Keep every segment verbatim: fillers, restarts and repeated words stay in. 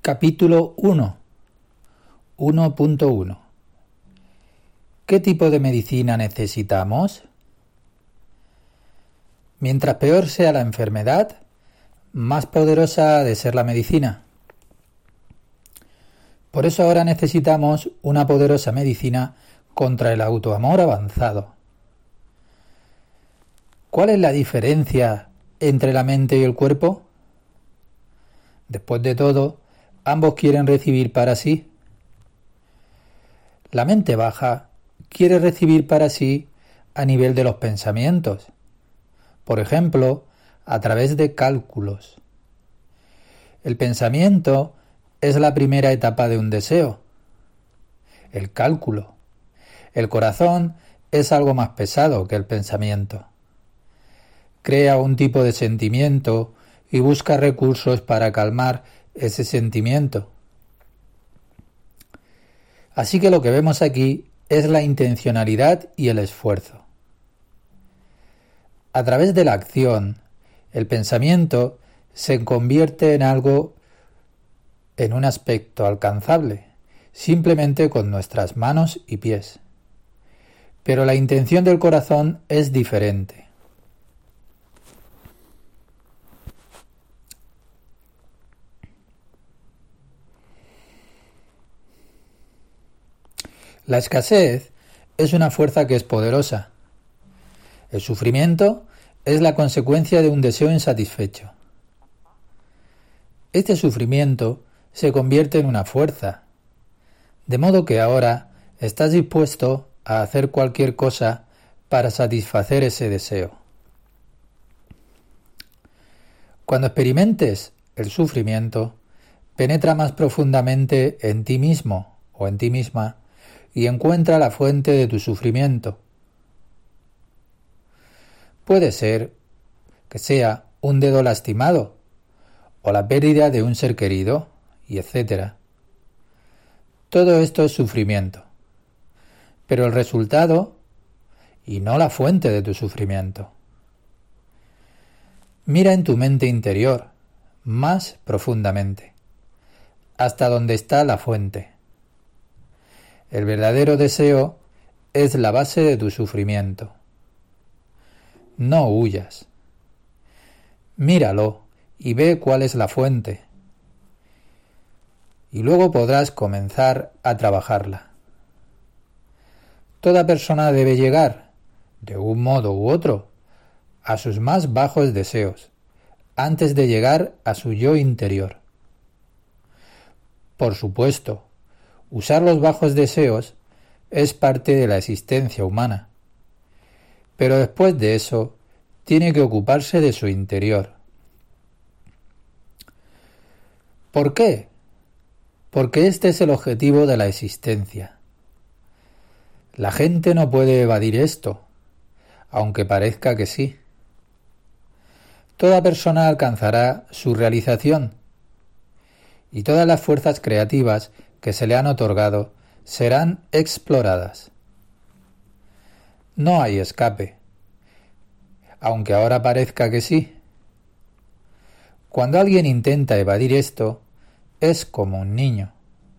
Capítulo uno. uno punto uno. ¿Qué tipo de medicina necesitamos? Mientras peor sea la enfermedad, más poderosa ha de ser la medicina. Por eso ahora necesitamos una poderosa medicina contra el autoamor avanzado. ¿Cuál es la diferencia entre la mente y el cuerpo? Después de todo, ambos quieren recibir para sí. La mente baja quiere recibir para sí a nivel de los pensamientos, por ejemplo, a través de cálculos. El pensamiento es la primera etapa de un deseo. El cálculo. El corazón es algo más pesado que el pensamiento. Crea un tipo de sentimiento y busca recursos para calmar ese sentimiento. Así que lo que vemos aquí es la intencionalidad y el esfuerzo. A través de la acción, el pensamiento se convierte en algo, en un aspecto alcanzable, simplemente con nuestras manos y pies. Pero la intención del corazón es diferente. La escasez es una fuerza que es poderosa. El sufrimiento es la consecuencia de un deseo insatisfecho. Este sufrimiento se convierte en una fuerza, de modo que ahora estás dispuesto a hacer cualquier cosa para satisfacer ese deseo. Cuando experimentes el sufrimiento, penetra más profundamente en ti mismo o en ti misma y encuentra la fuente de tu sufrimiento. Puede ser que sea un dedo lastimado, o la pérdida de un ser querido, y etcétera. Todo esto es sufrimiento, pero el resultado, y no la fuente de tu sufrimiento. Mira en tu mente interior, más profundamente, hasta donde está la fuente. El verdadero deseo es la base de tu sufrimiento. No huyas. Míralo y ve cuál es la fuente. Y luego podrás comenzar a trabajarla. Toda persona debe llegar, de un modo u otro, a sus más bajos deseos, antes de llegar a su yo interior. Por supuesto, usar los bajos deseos es parte de la existencia humana, pero después de eso tiene que ocuparse de su interior. ¿Por qué? Porque este es el objetivo de la existencia. La gente no puede evadir esto, aunque parezca que sí. Toda persona alcanzará su realización, y todas las fuerzas creativas que se le han otorgado serán exploradas. No hay escape, aunque ahora parezca que sí. Cuando alguien intenta evadir esto, es como un niño.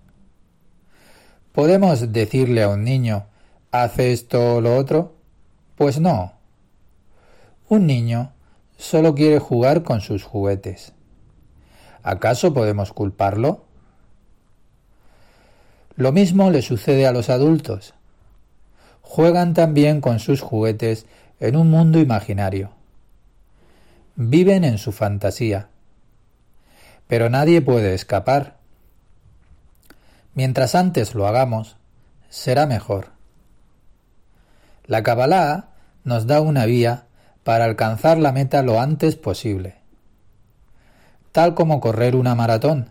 ¿Podemos decirle a un niño, haz esto o lo otro? Pues no. Un niño solo quiere jugar con sus juguetes. ¿Acaso podemos culparlo? Lo mismo le sucede a los adultos. Juegan también con sus juguetes en un mundo imaginario. Viven en su fantasía. Pero nadie puede escapar. Mientras antes lo hagamos, será mejor. La Kabbalah nos da una vía para alcanzar la meta lo antes posible, tal como correr una maratón.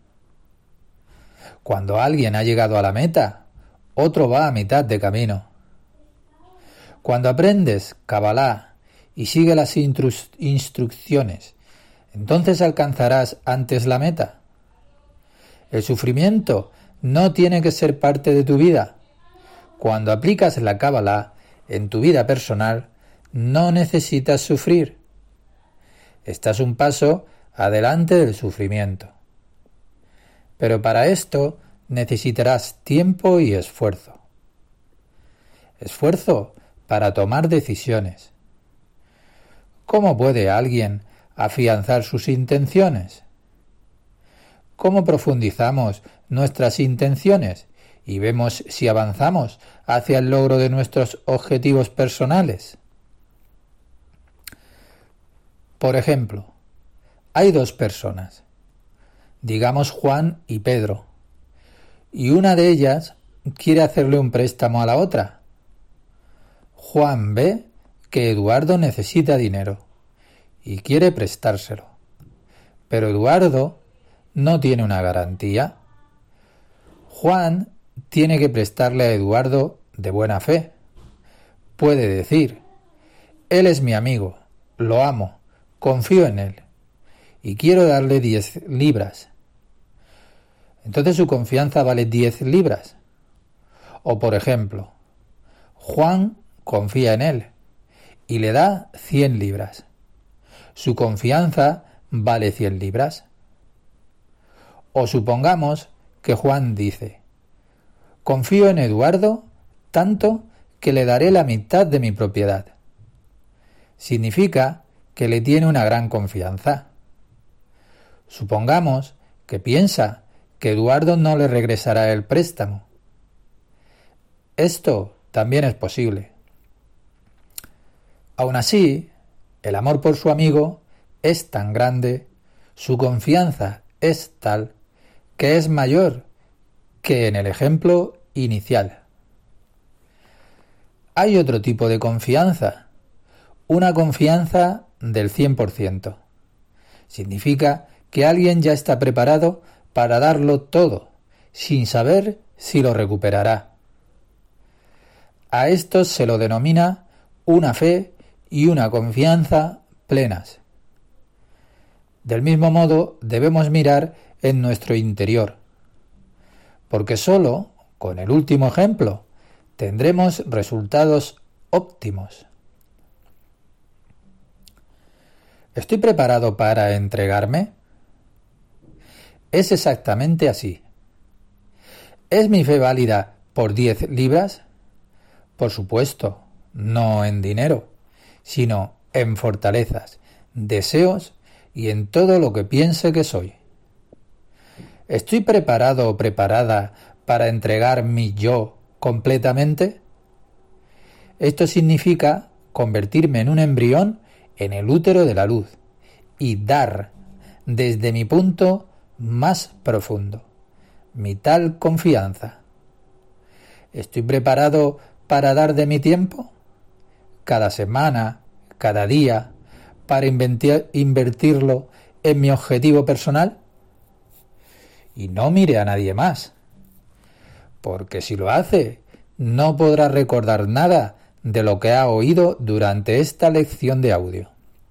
Cuando alguien ha llegado a la meta, otro va a mitad de camino. Cuando aprendes Kabbalah y sigue las instru- instrucciones, entonces alcanzarás antes la meta. El sufrimiento no tiene que ser parte de tu vida. Cuando aplicas la Kabbalah en tu vida personal, no necesitas sufrir. Estás un paso adelante del sufrimiento. pero para esto necesitarás tiempo y esfuerzo. Esfuerzo para tomar decisiones. ¿Cómo puede alguien afianzar sus intenciones? ¿Cómo profundizamos nuestras intenciones y vemos si avanzamos hacia el logro de nuestros objetivos personales? Por ejemplo, hay dos personas, digamos Juan y Pedro, y una de ellas quiere hacerle un préstamo a la otra. Juan ve que Eduardo necesita dinero y quiere prestárselo, pero Eduardo no tiene una garantía. Juan tiene que prestarle a Eduardo de buena fe. Puede decir: él es mi amigo, lo amo, confío en él y quiero darle diez libras. Entonces su confianza vale diez libras. O por ejemplo, Juan confía en él y le da cien libras. Su confianza vale cien libras. O supongamos que Juan dice: confío en Eduardo tanto que le daré la mitad de mi propiedad. Significa que le tiene una gran confianza. Supongamos que piensa que Eduardo no le regresará el préstamo. Esto también es posible. Aún así, el amor por su amigo es tan grande, su confianza es tal, que es mayor que en el ejemplo inicial. Hay otro tipo de confianza, una confianza del cien por ciento. Significa que alguien ya está preparado para darlo todo, sin saber si lo recuperará. A esto se lo denomina una fe y una confianza plenas. Del mismo modo, debemos mirar en nuestro interior, porque solo con el último ejemplo tendremos resultados óptimos. ¿Estoy preparado para entregarme? Es exactamente así. ¿Es mi fe válida por diez libras? Por supuesto, no en dinero, sino en fortalezas, deseos y en todo lo que piense que soy. ¿Estoy preparado o preparada para entregar mi yo completamente? Esto significa convertirme en un embrión en el útero de la luz y dar desde mi punto más profundo mi tal confianza. ¿Estoy preparado para dar de mi tiempo? Cada semana, cada día, para inventir, invertirlo en mi objetivo personal. Y no mire a nadie más, porque si lo hace, no podrá recordar nada de lo que ha oído durante esta lección de audio.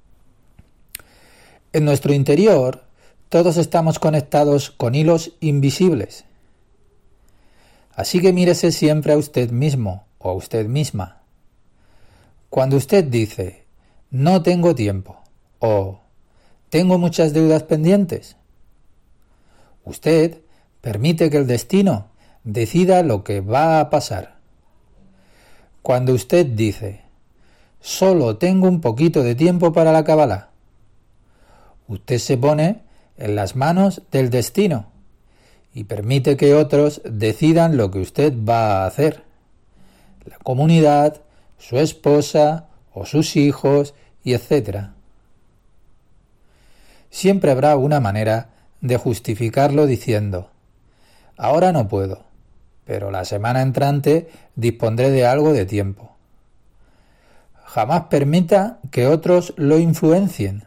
En nuestro interior, todos estamos conectados con hilos invisibles. Así que mírese siempre a usted mismo o a usted misma. Cuando usted dice: no tengo tiempo o tengo muchas deudas pendientes, usted permite que el destino decida lo que va a pasar. Cuando usted dice: solo tengo un poquito de tiempo para la cábala, usted se pone en las manos del destino y permite que otros decidan lo que usted va a hacer. La comunidad, su esposa o sus hijos, y etcétera. Siempre habrá una manera de justificarlo diciendo: ahora no puedo, pero la semana entrante dispondré de algo de tiempo. Jamás permita que otros lo influencien.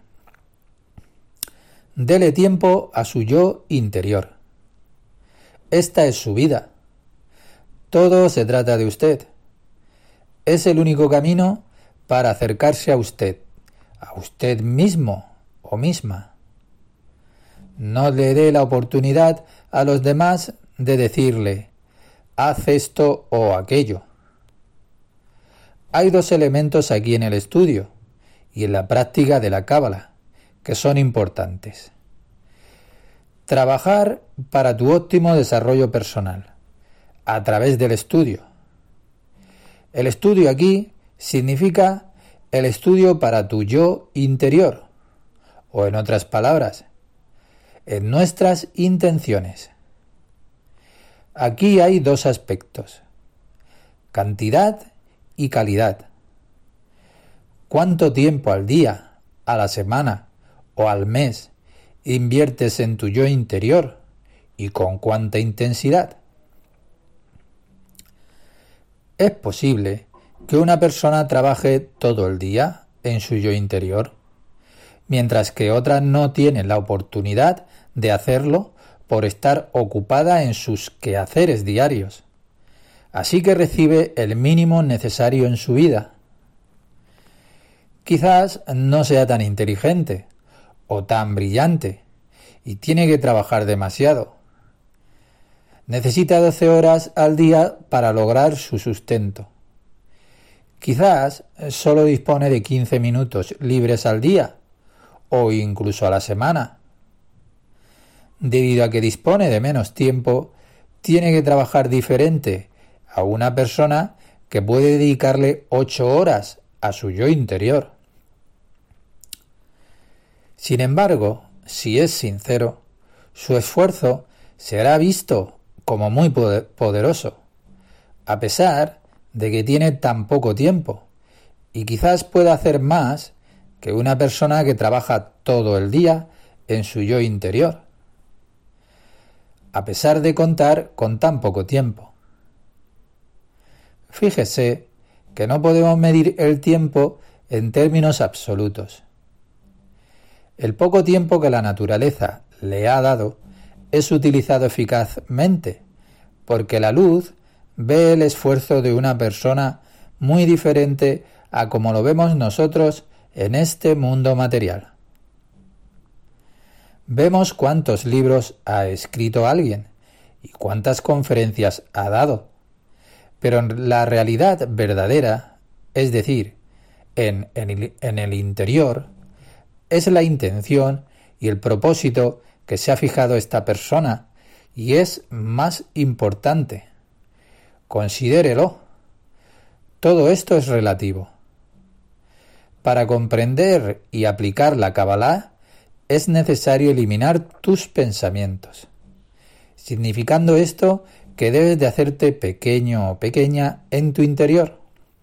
Dele tiempo a su yo interior. Esta es su vida. Todo se trata de usted. Es el único camino para acercarse a usted, a usted mismo o misma. No le dé la oportunidad a los demás de decirle: haz esto o aquello. Hay dos elementos aquí en el estudio y en la práctica de la cábala que son importantes. Trabajar para tu óptimo desarrollo personal, a través del estudio. El estudio aquí significa el estudio para tu yo interior, o en otras palabras, en nuestras intenciones. Aquí hay dos aspectos, cantidad y calidad. ¿Cuánto tiempo al día, a la semana o al mes inviertes en tu yo interior y con cuánta intensidad? ¿Es posible que una persona trabaje todo el día en su yo interior, mientras que otra no tiene la oportunidad de hacerlo por estar ocupada en sus quehaceres diarios, así que recibe el mínimo necesario en su vida? Quizás no sea tan inteligente o tan brillante y tiene que trabajar demasiado. Necesita doce horas al día para lograr su sustento. Quizás solo dispone de quince minutos libres al día o incluso a la semana. Debido a que dispone de menos tiempo, tiene que trabajar diferente a una persona que puede dedicarle ocho horas a su yo interior. Sin embargo, si es sincero, su esfuerzo será visto como muy poderoso, a pesar de que tiene tan poco tiempo, y quizás pueda hacer más que una persona que trabaja todo el día en su yo interior, a pesar de contar con tan poco tiempo. Fíjese que no podemos medir el tiempo en términos absolutos. El poco tiempo que la naturaleza le ha dado es utilizado eficazmente, porque la luz ve el esfuerzo de una persona muy diferente a como lo vemos nosotros en este mundo material. Vemos cuántos libros ha escrito alguien y cuántas conferencias ha dado, pero en la realidad verdadera, es decir, en, en, el, en el interior, es la intención y el propósito que se ha fijado esta persona y es más importante. Considérelo. Todo esto es relativo. Para comprender y aplicar la Kabbalah es necesario eliminar tus pensamientos, significando esto que debes de hacerte pequeño o pequeña en tu interior.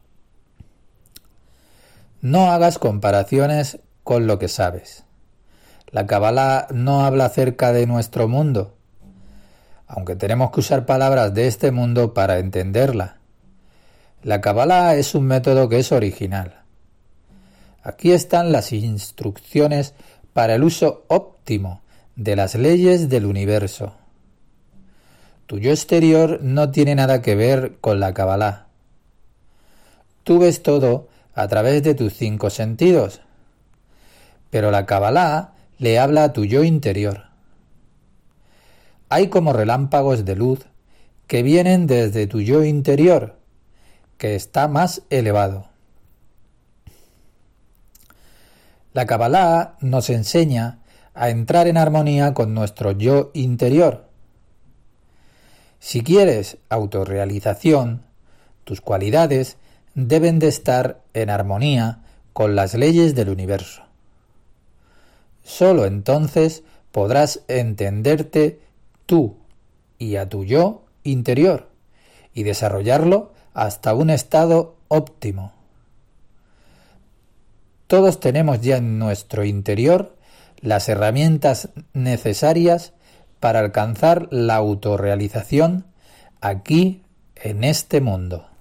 No hagas comparaciones con lo que sabes. La Kabbalah no habla acerca de nuestro mundo, aunque tenemos que usar palabras de este mundo para entenderla. La Kabbalah es un método que es original. Aquí están las instrucciones para el uso óptimo de las leyes del universo. Tu yo exterior no tiene nada que ver con la Kabbalah. Tú ves todo a través de tus cinco sentidos, pero la Kabbalah le habla a tu yo interior. Hay como relámpagos de luz que vienen desde tu yo interior, que está más elevado. La Kabbalah nos enseña a entrar en armonía con nuestro yo interior. Si quieres autorrealización, tus cualidades deben de estar en armonía con las leyes del universo. Solo entonces podrás entenderte tú y a tu yo interior y desarrollarlo hasta un estado óptimo. Todos tenemos ya en nuestro interior las herramientas necesarias para alcanzar la autorrealización aquí en este mundo.